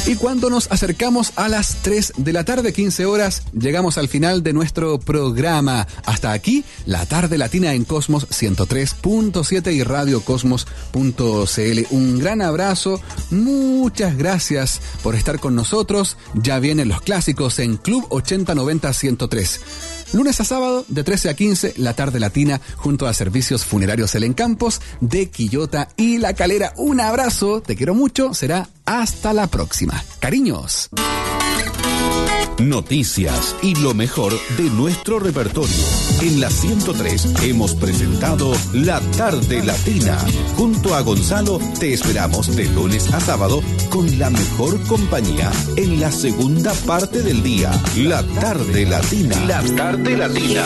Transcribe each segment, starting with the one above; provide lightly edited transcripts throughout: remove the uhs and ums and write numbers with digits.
Y cuando nos acercamos a las 3 de la tarde, 15 horas, llegamos al final de nuestro programa. Hasta aquí, la tarde latina en Cosmos 103.7 y radiocosmos.cl. Un gran abrazo, muchas gracias por estar con nosotros. Ya vienen los clásicos en Club 8090-103. Lunes a sábado, de 13 a 15, la tarde latina, junto a Servicios Funerarios El Encampos, de Quillota y La Calera. Un abrazo, te quiero mucho, será hasta la próxima. Cariños. Noticias y lo mejor de nuestro repertorio. En la 103 hemos presentado La Tarde Latina. Junto a Gonzalo te esperamos de lunes a sábado con la mejor compañía en la segunda parte del día. La Tarde Latina. La Tarde Latina.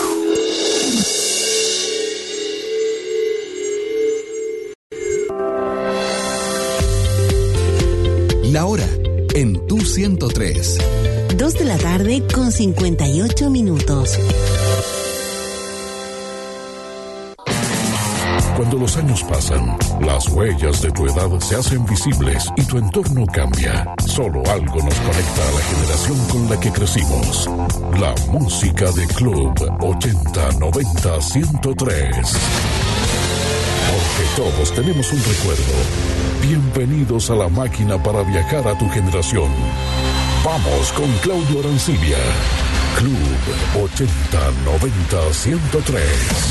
La hora en tu 103. 2 de la tarde con 58 minutos. Cuando los años pasan, las huellas de tu edad se hacen visibles y tu entorno cambia. Solo algo nos conecta a la generación con la que crecimos. La música de Club 8090-103. Porque todos tenemos un recuerdo. Bienvenidos a la máquina para viajar a tu generación. Vamos con Claudio Arancibia. Club 8090-103.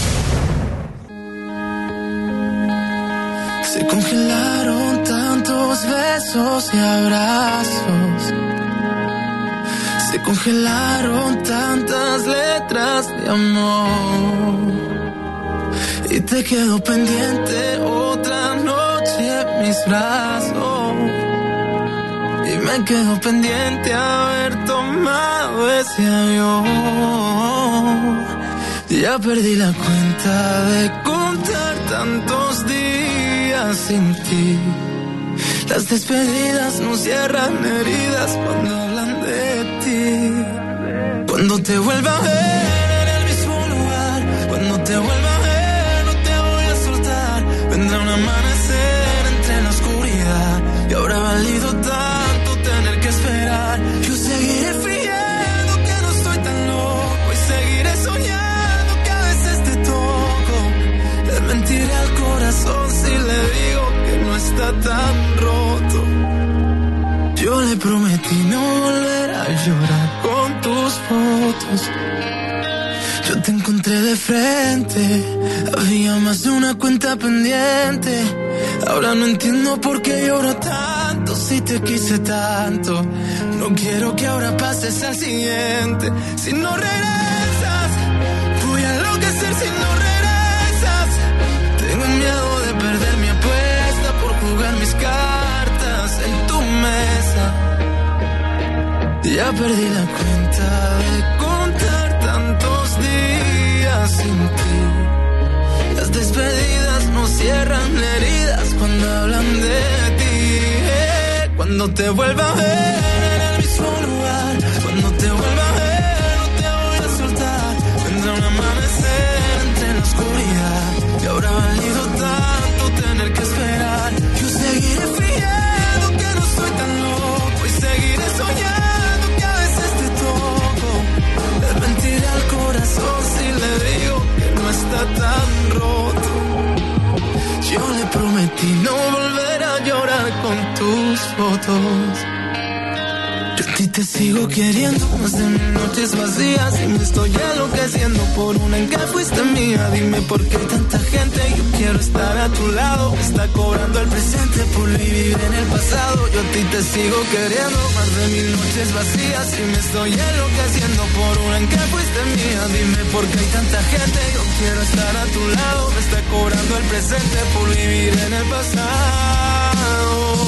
Se congelaron tantos besos y abrazos. Se congelaron tantas letras de amor. Y te quedo pendiente otra noche en mis brazos. Y me quedo pendiente haber tomado ese avión. Ya perdí la cuenta de contar tantos días sin ti. Las despedidas no cierran heridas cuando hablan de ti. Cuando te vuelva a ver en el mismo lugar, cuando te vuelva a ver no te voy a soltar. Vendrá un amanecer entre la oscuridad y habrá valido tanto tener que esperar. Yo seguiré fingiendo que no estoy tan loco y seguiré soñando que a veces te toco. Le mentiré al corazón si le digo que no está tan roto. Yo le prometí no volver a llorar con tus fotos. Yo te encontré de frente, había más de una cuenta pendiente. Ahora no entiendo por qué lloro tanto si te quise tanto. No quiero que ahora pases al siguiente. Si no regresas, voy a enloquecer si no regresas. Tengo miedo de perder mi apuesta por jugar mis cartas en tu mesa. Ya perdí la cuenta de contar tantos días sin ti. Las despedidas no cierran heridas cuando hablan de ti. Cuando te vuelva a ver en el mismo lugar, cuando te vuelva a ver no te voy a soltar. Vendrá un amanecer entre la oscuridad y habrá valido tanto tener que esperar. Yo seguiré fingiendo que no soy tan loco y seguiré soñando que a veces te toco. Le mentiré al corazón si le digo que no está tan roto. Yo le prometí no volver a llorar con tus fotos. Yo a ti te sigo queriendo más de mis noches vacías y me estoy enloqueciendo por una en que fuiste mía. Dime por qué hay tanta gente, yo quiero estar a tu lado. Me está cobrando el presente por vivir en el pasado. Yo a ti te sigo queriendo más de mis noches vacías y me estoy enloqueciendo por una en que fuiste mía. Dime por qué hay tanta gente, yo quiero estar a tu lado. Me está cobrando el presente por vivir en el pasado.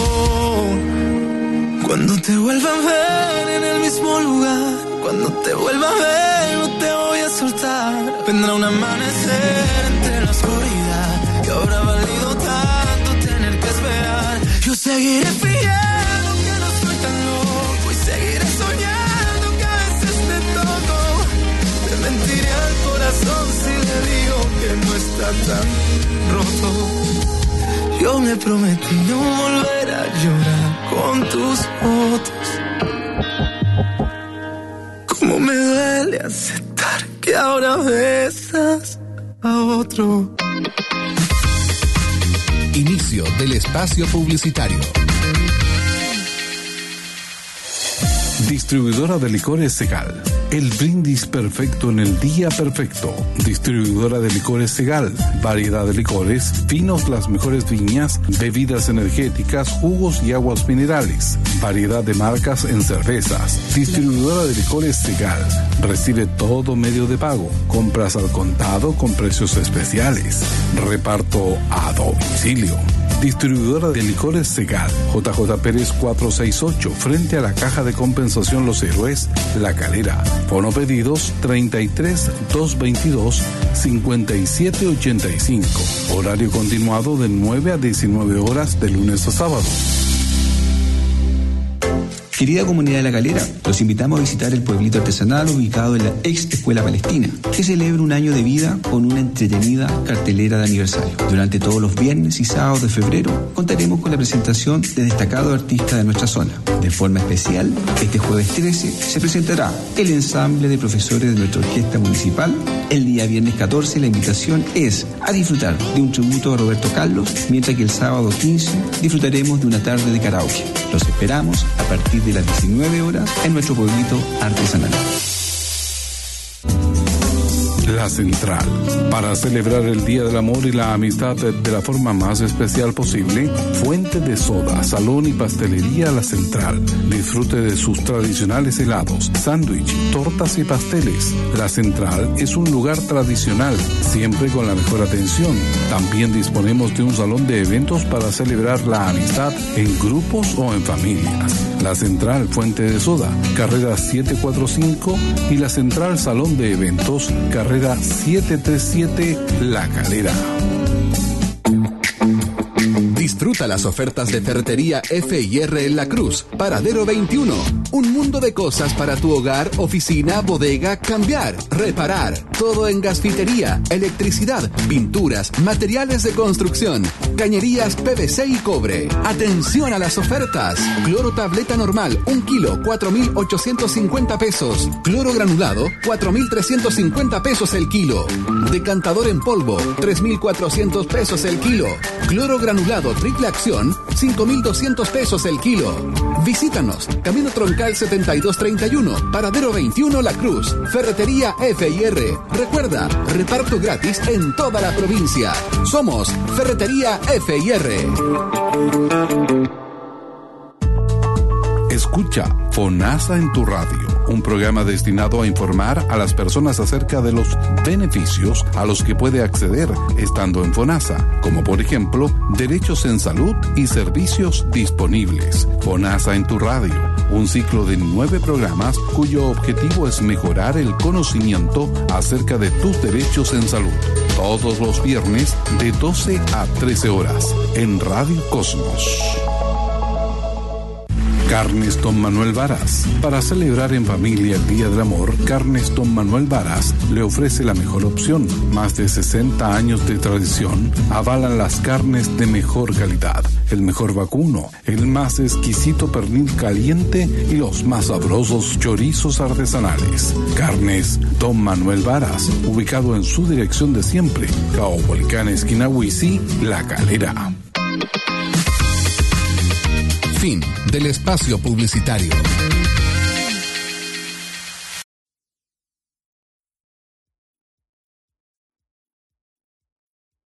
Cuando te vuelva a ver en el mismo lugar, cuando te vuelva a ver no te voy a soltar. Vendrá un amanecer entre la oscuridad y habrá valido tanto tener que esperar. Yo seguiré fingiendo que no soy tan loco y seguiré soñando que a veces te toco. Le mentiré al corazón si le digo que no está tan roto. Yo me prometí no volver a llorar con tus fotos. Cómo me duele aceptar que ahora besas a otro. Inicio del espacio publicitario. Distribuidora de licores Segal. El brindis perfecto en el día perfecto. Distribuidora de licores Segal. Variedad de licores, finos, las mejores viñas, bebidas energéticas, jugos y aguas minerales. Variedad de marcas en cervezas. Distribuidora de licores Segal. Recibe todo medio de pago. Compras al contado con precios especiales. Reparto a domicilio. Distribuidora de licores Segal. JJ Pérez 468, frente a la Caja de Compensación Los Héroes, La Calera. Fono pedidos 33 222 5785. Horario continuado de 9 a 19 horas de lunes a sábado. Querida comunidad de La Calera, los invitamos a visitar el pueblito artesanal ubicado en la ex Escuela Palestina, que celebra un año de vida con una entretenida cartelera de aniversario. Durante todos los viernes y sábados de febrero contaremos con la presentación de destacados artistas de nuestra zona. De forma especial, este jueves 13 se presentará el ensamble de profesores de nuestra orquesta municipal. El día viernes 14 la invitación es a disfrutar de un tributo a Roberto Carlos, mientras que el sábado 15 disfrutaremos de una tarde de karaoke. Los esperamos a partir de las 19 horas en nuestro pueblito artesanal. La Central. Para celebrar el Día del Amor y la Amistad de la forma más especial posible, Fuente de Soda, Salón y Pastelería La Central. Disfrute de sus tradicionales helados, sándwich, tortas y pasteles. La Central es un lugar tradicional, siempre con la mejor atención. También disponemos de un salón de eventos para celebrar la amistad en grupos o en familias. La Central Fuente de Soda, carrera 745, y la Central Salón de Eventos, carrera 737, La Calera. Disfruta las ofertas de Ferretería F&R en La Cruz, Paradero 21. Un mundo de cosas para tu hogar, oficina, bodega, cambiar, reparar. Todo en gasfitería, electricidad, pinturas, materiales de construcción, cañerías PVC y cobre. Atención a las ofertas. Cloro tableta normal, 1 kilo, 4.850 pesos. Cloro granulado, 4.350 pesos el kilo. Decantador en polvo, 3.400 pesos el kilo. Cloro granulado triple acción, 5.200 pesos el kilo. Visítanos, Camino Troncal 7231, Paradero 21 La Cruz, Ferretería F&R. Recuerda, reparto gratis en toda la provincia. Somos Ferretería F&R. Escucha FONASA en tu radio, un programa destinado a informar a las personas acerca de los beneficios a los que puede acceder estando en FONASA, como por ejemplo, derechos en salud y servicios disponibles. FONASA en tu radio, un ciclo de 9 programas cuyo objetivo es mejorar el conocimiento acerca de tus derechos en salud. Todos los viernes de 12 a 13 horas en Radio Cosmos. Carnes Don Manuel Varas. Para celebrar en familia el Día del Amor, Carnes Don Manuel Varas le ofrece la mejor opción. Más de 60 años de tradición avalan las carnes de mejor calidad, el mejor vacuno, el más exquisito pernil caliente y los más sabrosos chorizos artesanales. Carnes Don Manuel Varas, ubicado en su dirección de siempre, Caupolicán, esquina Huicí, La Calera. Fin del espacio publicitario.